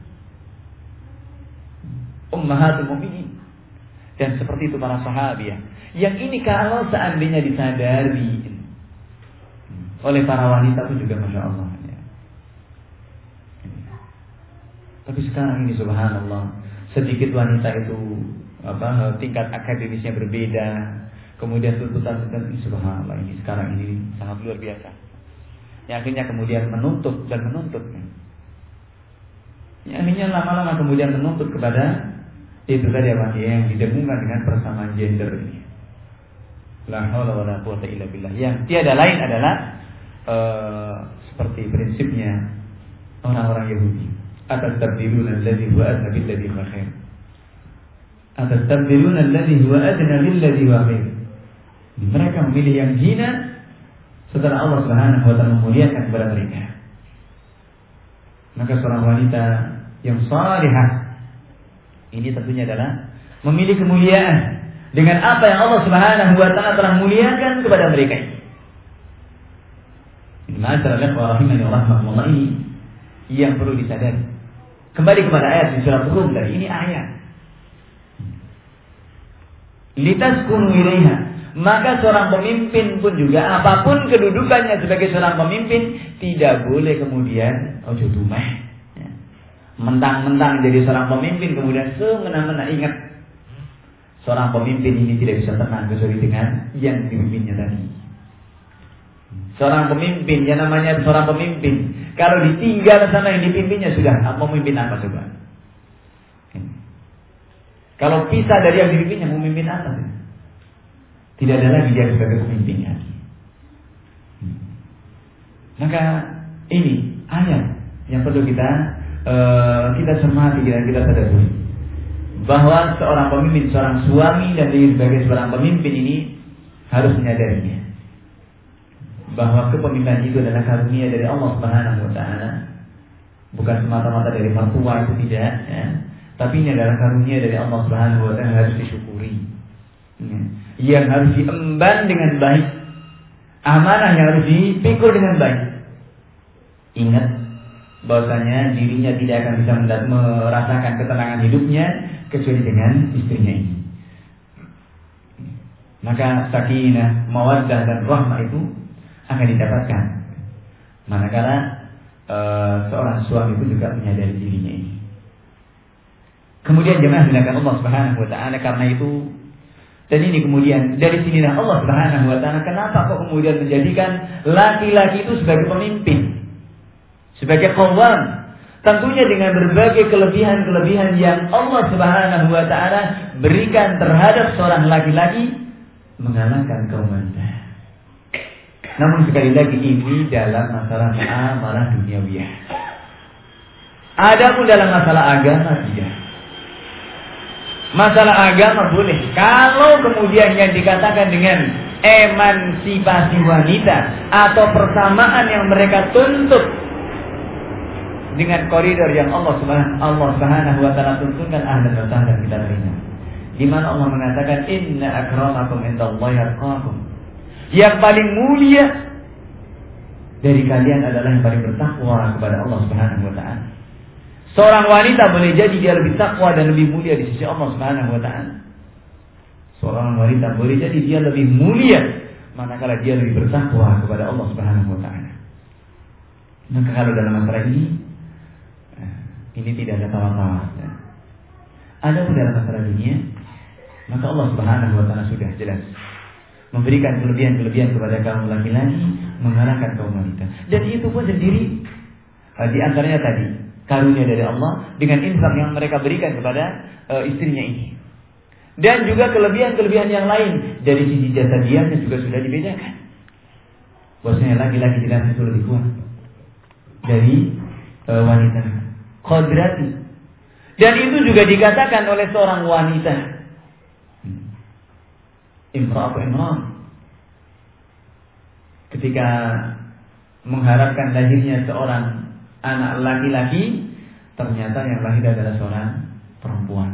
Ummahatul Mukminin. Dan seperti itu para sahabiah. Yang ini kalau seandainya disadari oleh para wanita pun juga Masya Allah. Tapi sekarang ini subhanallah, sedikit wanita itu apa tingkat akademisnya berbeda, kemudian tuntutan ini subhanallah, ini sekarang ini sangat luar biasa. Yang akhirnya kemudian menuntut dan menuntut. Yang akhirnya lama-lama kemudian menuntut kepada itu tadi apa yang didengungkan dengan persamaan gender ini. La haula wala quwwata illa billah. Yang tiada lain adalah uh, seperti prinsipnya orang-orang Yahudi. Atastabdiluna alladhi huwa adna billadhi huwa khair. Atastabdiluna alladhi huwa adna billadhi huwa khair. Mereka memilih yang hina setelah Allah Subhanahu wa taala memuliakan kepada mereka. Maka seorang wanita yang salihah ini tentunya adalah memilih kemuliaan dengan apa yang Allah Subhanahu wa taala telah muliakan kepada mereka. Ini masalah wa rahimani wa rahmatullah ini yang perlu disadari. Kembali kepada ayat di surah Rum tadi, ini ayat. Litaskunu ilaiha. Maka seorang pemimpin pun juga apapun kedudukannya sebagai seorang pemimpin tidak boleh kemudian ojo dumeh. Mentang-mentang jadi seorang pemimpin kemudian semena-mena. Ingat, seorang pemimpin ini tidak bisa tenang kecuali dengan yang dipimpinnya tadi. Seorang pemimpin, yang namanya seorang pemimpin, kalau ditinggal sama yang dipimpinnya sudah mau memimpin apa coba? Kalau pisah dari yang dipimpinnya mau memimpin apa? Tidak ada lagi dia sebagai pemimpinnya. Maka ini ayat yang perlu kita Uh, kita cermati dan kita sadari bahwa seorang pemimpin, seorang suami dan diri sebagai seorang pemimpin ini harus menyadarinya bahwa kepemimpinan itu adalah karunia dari Allah Subhanahu wa taala, bukan semata-mata dari mertua, itu tidak, ya. Tapi ini adalah karunia dari Allah Subhanahu wa taala yang harus disyukuri, ya. Yang harus diemban dengan baik, amanah yang harus dipikul dengan baik. Ingat bahwasanya dirinya tidak akan bisa merasakan ketenangan hidupnya kecuali dengan istrinya ini. Maka sakinah, mawaddah dan rahmah itu akan didapatkan manakala uh, seorang suami itu juga menyadari dirinya ini. Kemudian jemaah dimuliakan Allah Subhanahu wa taala, karena itu dan ini kemudian dari sinilah Allah Subhanahu wa taala kenapa kok kemudian menjadikan laki-laki itu sebagai pemimpin, sebagai qawwam, tentunya dengan berbagai kelebihan-kelebihan yang Allah Subhanahu wa taala berikan terhadap seorang laki-laki mengalahkan kaum wanita. Namun sekali lagi ini dalam masalah muamalah duniawiyah. Adapun dalam masalah agama tidak. Masalah agama boleh kalau kemudian yang dikatakan dengan emansipasi wanita atau persamaan yang mereka tuntut dengan koridor yang Allah Subhanahu Allah Subhanahu wa taala tuntunkan, ahlan wa sahlan kita terima. di mana Allah mengatakan inna akramakum indallahi atqakum. Yang paling mulia dari kalian adalah yang paling bertakwa kepada Allah Subhanahu wa taala. Seorang wanita boleh jadi dia lebih takwa dan lebih mulia di sisi Allah Subhanahu wa taala. Seorang wanita boleh jadi dia lebih mulia manakala dia lebih bertakwa kepada Allah Subhanahu wa taala. Maka kalau dalam masalah ini ini tidak ada tawar-tawar. Ada pun dalam masalah dunia, maka Allah Subhanahu wa taala sudah jelas memberikan kelebihan-kelebihan kepada kaum laki-laki, mengalahkan kaum wanita. Dan itu pun sendiri di antaranya tadi karunia dari Allah dengan infak yang mereka berikan kepada uh, istrinya ini. Dan juga kelebihan-kelebihan yang lain dari sisi jasa diamnya juga sudah dibedakan. Bahwasanya laki-laki jelasnya itu lebih kuat dari uh, wanita. Qadrati. Dan itu juga dikatakan oleh seorang wanita. Imra'atu Imran. Ketika mengharapkan lahirnya seorang anak laki-laki, ternyata yang lahir adalah seorang perempuan.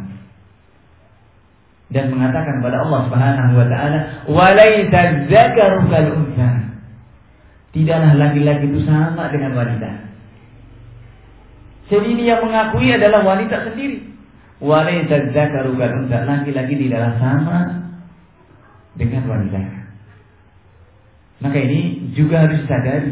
Dan mengatakan kepada Allah Subhanahu wa taala, "Walaisa dzakaru kal untha." Tidaklah laki-laki itu sama dengan wanita. Jadi ini yang mengakui adalah wanita sendiri. Walaisa dzakaru kal untha, laki-laki tidaklah sama dengan wanita. Maka ini juga harus disadari,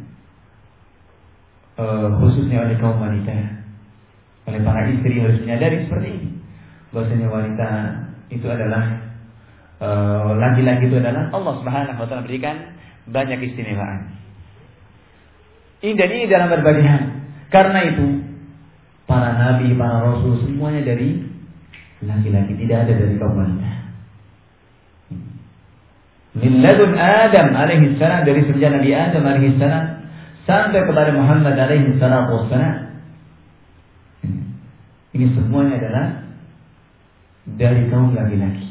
uh, khususnya oleh kaum wanita, oleh para istri harus menyadari seperti ini, bahwasanya wanita itu adalah uh, laki-laki itu adalah Allah Subhanahu wa taala berikan banyak istimewaan. Ini dan ini dalam berbagai hal. Karena itu para nabi, para rasul semuanya dari laki-laki, tidak ada dari kaum wanita. Min ladun Adam alaihi salam, dari sejak Nabi Adam alaihi salam sampai kepada Muhammad alaihi salatu wassalam. Ini semuanya adalah dari kaum laki-laki.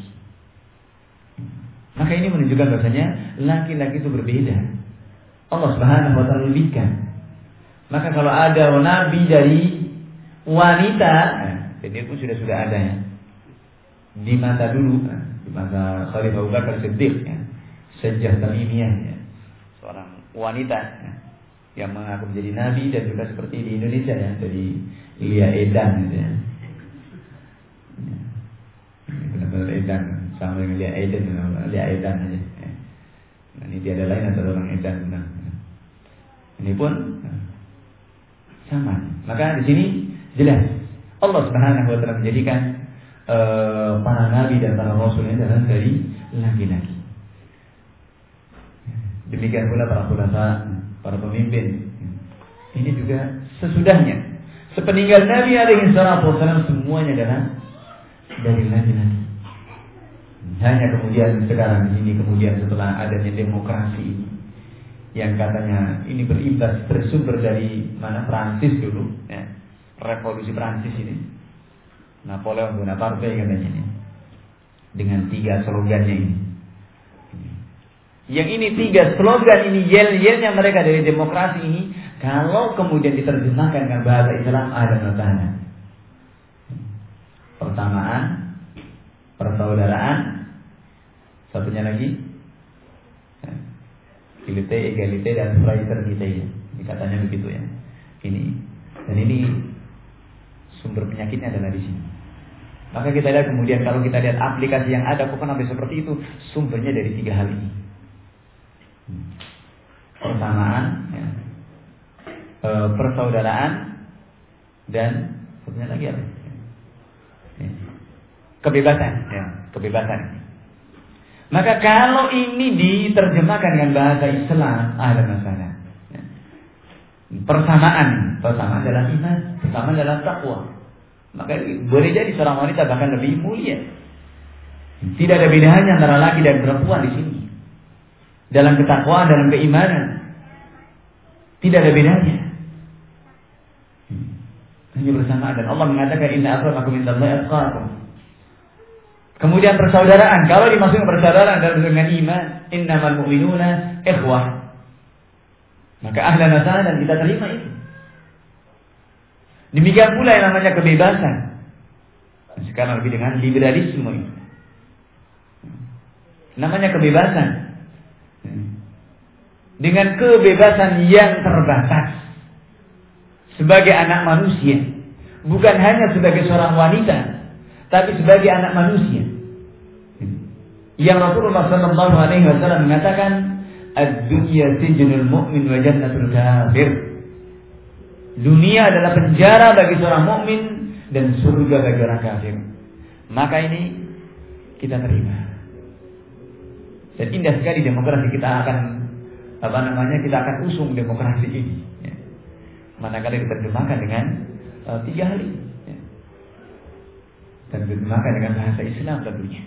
Maka ini menunjukkan bahasanya laki-laki itu berbeda. Allah Subhanahu wa taala lebihkan. Maka kalau ada nabi dari wanita, jadi itu sudah sudah ada ya. Di masa dulu, di masa Khalifah Abu Bakar Siddiq ya. Sejah Tamimiyah ya. Seorang wanita ya, yang mengaku menjadi nabi, dan juga seperti di Indonesia ya, dari Lia Edan gitu ya. Benar-benar Edan sama dengan Lia Edan, Lia Edan aja ya. Nah, ini tiada lain adalah orang Edan benar. Ini pun sama. Maka di sini jelas Allah Subhanahu wa taala menjadikan uh, para nabi dan para rasul ini adalah dari laki-laki. Demikian pula para khulafa, para pemimpin. Ini juga sesudahnya, sepeninggal Nabi alaihi salatu wasallam, semuanya adalah dari laki-laki. Hanya kemudian sekarang di sini, kemudian setelah adanya demokrasi ini, yang katanya ini berimbas bersumber dari mana, Prancis dulu ya. Revolusi Prancis ini, Napoleon Bonaparte katanya ini, dengan tiga slogannya ini. Yang ini tiga slogan ini, yel-yelnya mereka dari demokrasi ini, kalau kemudian diterjemahkan dengan bahasa Islam, ada pertahanan. Persamaan, persaudaraan, satunya lagi egalite, egalite dan fraternite ya. Ini katanya begitu ya. Ini dan ini sumber penyakitnya adalah di sini. Maka kita lihat kemudian kalau kita lihat aplikasi yang ada, kok kenapa seperti itu? Sumbernya dari tiga hal ini. Persamaan, ya. e, persaudaraan, dan satunya lagi apa? Ya. Kebebasan, ya, kebebasan. Maka kalau ini diterjemahkan dengan bahasa Islam, ada masalah. Ya. Persamaan, persamaan dalam iman, persamaan dalam takwa. Maka boleh jadi seorang wanita bahkan lebih mulia. Tidak ada bedanya antara laki dan perempuan di sini. Dalam ketakwaan, dalam keimanan, tidak ada bedanya. Hanya bersamaan. Dan Allah mengatakan inna akramakum indallahi atqakum. Kemudian persaudaraan, kalau dimasukkan persaudaraan dalam dengan iman, innamal mu'minuna ikhwah, maka ahlan wa sahlan, kita terima itu. Demikian pula yang namanya kebebasan. Sekarang lebih dengan liberalisme ini. Namanya kebebasan. Dengan kebebasan yang terbatas sebagai anak manusia, bukan hanya sebagai seorang wanita, tapi sebagai anak manusia. Yang Rasulullah sallallahu alaihi wasallam mengatakan, "Ad-dunya sijnul mu'min wa jannatul kafir." Dunia adalah penjara bagi seorang mukmin dan surga bagi orang kafir. Maka ini kita terima. Dan indah sekali demokrasi, kita akan apa namanya kita akan usung demokrasi ini. Ya. Manakala diterjemahkan dengan uh, tiga hal ini, ya. Dan diterjemahkan dengan bahasa Islam tentunya.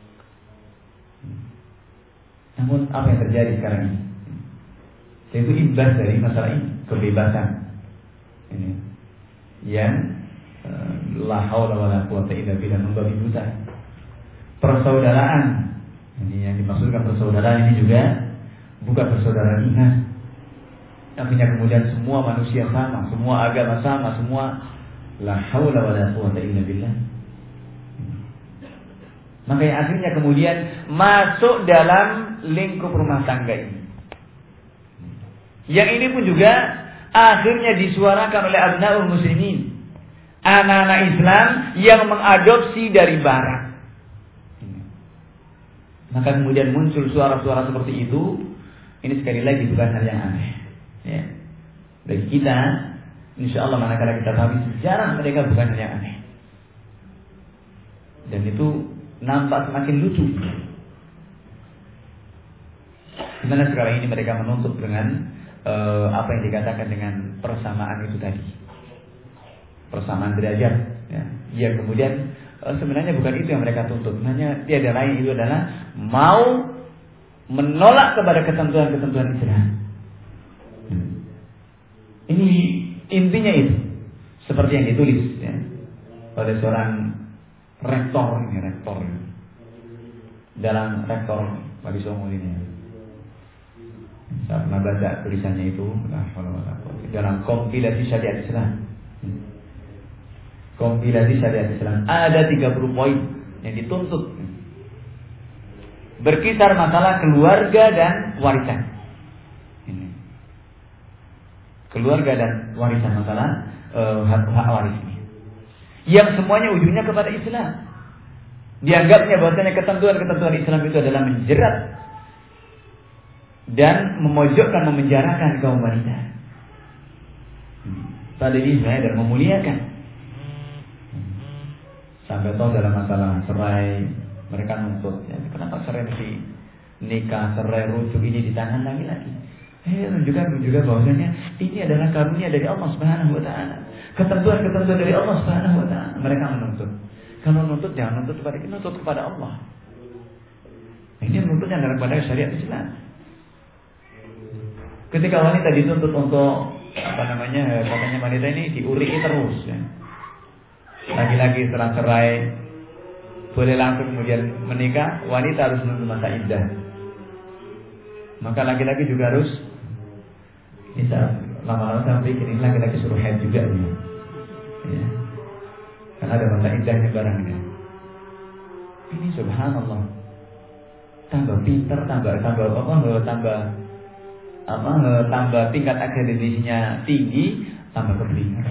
Namun apa yang terjadi sekarang ini? Yaitu imbas dari masalah ini, kebebasan ini, yang uh, la haula wala quwata illa billah, membabi buta. Persaudaraan, ini yang dimaksudkan persaudaraan ini juga bukan persaudaraan iman. Artinya kemudian semua manusia sama, semua agama sama, semua la haula wala quwata illa billah. Maka yang akhirnya kemudian masuk dalam lingkup rumah tangga ini. Yang ini pun juga akhirnya disuarakan oleh abnaul muslimin, anak-anak Islam yang mengadopsi dari barat. Maka kemudian muncul suara-suara seperti itu. Ini sekali lagi bukan hal yang aneh, ya. Bagi kita, insya Allah manakala kita pahami sejarah mereka bukan hal yang aneh. Dan itu nampak semakin lucu. Dimana sekarang ini mereka menuntut dengan uh, apa yang dikatakan dengan persamaan itu tadi, persamaan derajat. Ya. Ya kemudian uh, sebenarnya bukan itu yang mereka tuntut. Hanya tiada lain, itu adalah mau menolak kepada ketentuan-ketentuan Islam. Ini intinya itu, seperti yang ditulis ya, oleh seorang rektor ini, rektor dalam rektor bagi Songo ini. Saya pernah baca tulisannya itu, dalam kompilasi syariat Islam. Kompilasi syariat Islam ada tiga puluh poin yang dituntut, berkisar masalah keluarga dan warisan. Ini. Keluarga dan warisan, masalah uh, hak, hak waris ini. Yang semuanya ujungnya kepada Islam. Dianggapnya bahwasanya ketentuan-ketentuan Islam itu adalah menjerat dan memojokkan, memenjarakan kaum wanita. Tadi ini saya dan memuliakan. Sampai tahu dalam masalah cerai, mereka nuntut, ya, kenapa cerai mesti nikah, cerai rujuk ini di tangan laki-laki? Eh, menunjukkan juga bahwasanya ini adalah karunia dari Allah Subhanahu Wa Taala, ketentuan-ketentuan dari Allah Subhanahu Wa Taala. Mereka menuntut. Kalau menuntut jangan menuntut kepada kita, menuntut kepada Allah. Ini menuntutnya kepada syariat Islam. Ketika wanita dituntut untuk apa namanya, katanya wanita ini diuriki terus, ya. Laki-laki setelah cerai boleh langsung kemudian menikah, wanita harus menunggu masa iddah. Maka laki-laki juga harus bisa lama-lama sampai ini laki-laki suruh haid juga ya. Ya. Karena ada masa iddahnya barangnya. Ini subhanallah. Tambah pintar, tambah tambah apa? Tambah apa? Tambah tingkat akademisnya tinggi, tambah keblinger.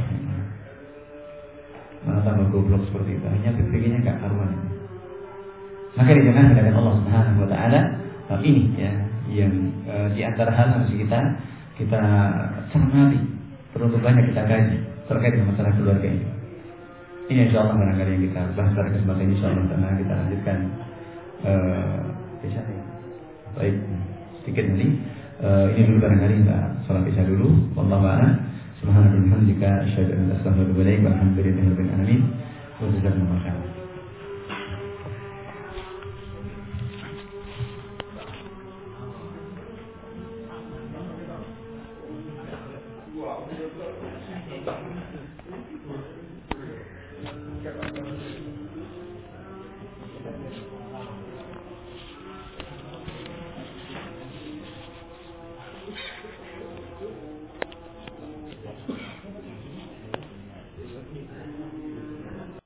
Malah tambah goblok seperti itu. Hanya berpikirnya enggak karuan. Maka dijangan dengan Allah Subhanahu Wa Taala ini ya, yang e, di antara hal harus kita kita cermati, perlu banyak kita kaji terkait dengan masalah keluarga ini. Ini insya Allah barangkali yang kita bahas pada kesempatan ini, insya Allah karena kita lanjutkan e, isya. Baik, sedikit ini e, ini dulu barangkali kita sholat isya dulu. Wallahu a'lam. Subhanallah bihamdika asyhadu an la ilaha illa anta astaghfiruka wa atubu ilaik. Wa jazakumullahu khairan. Wow.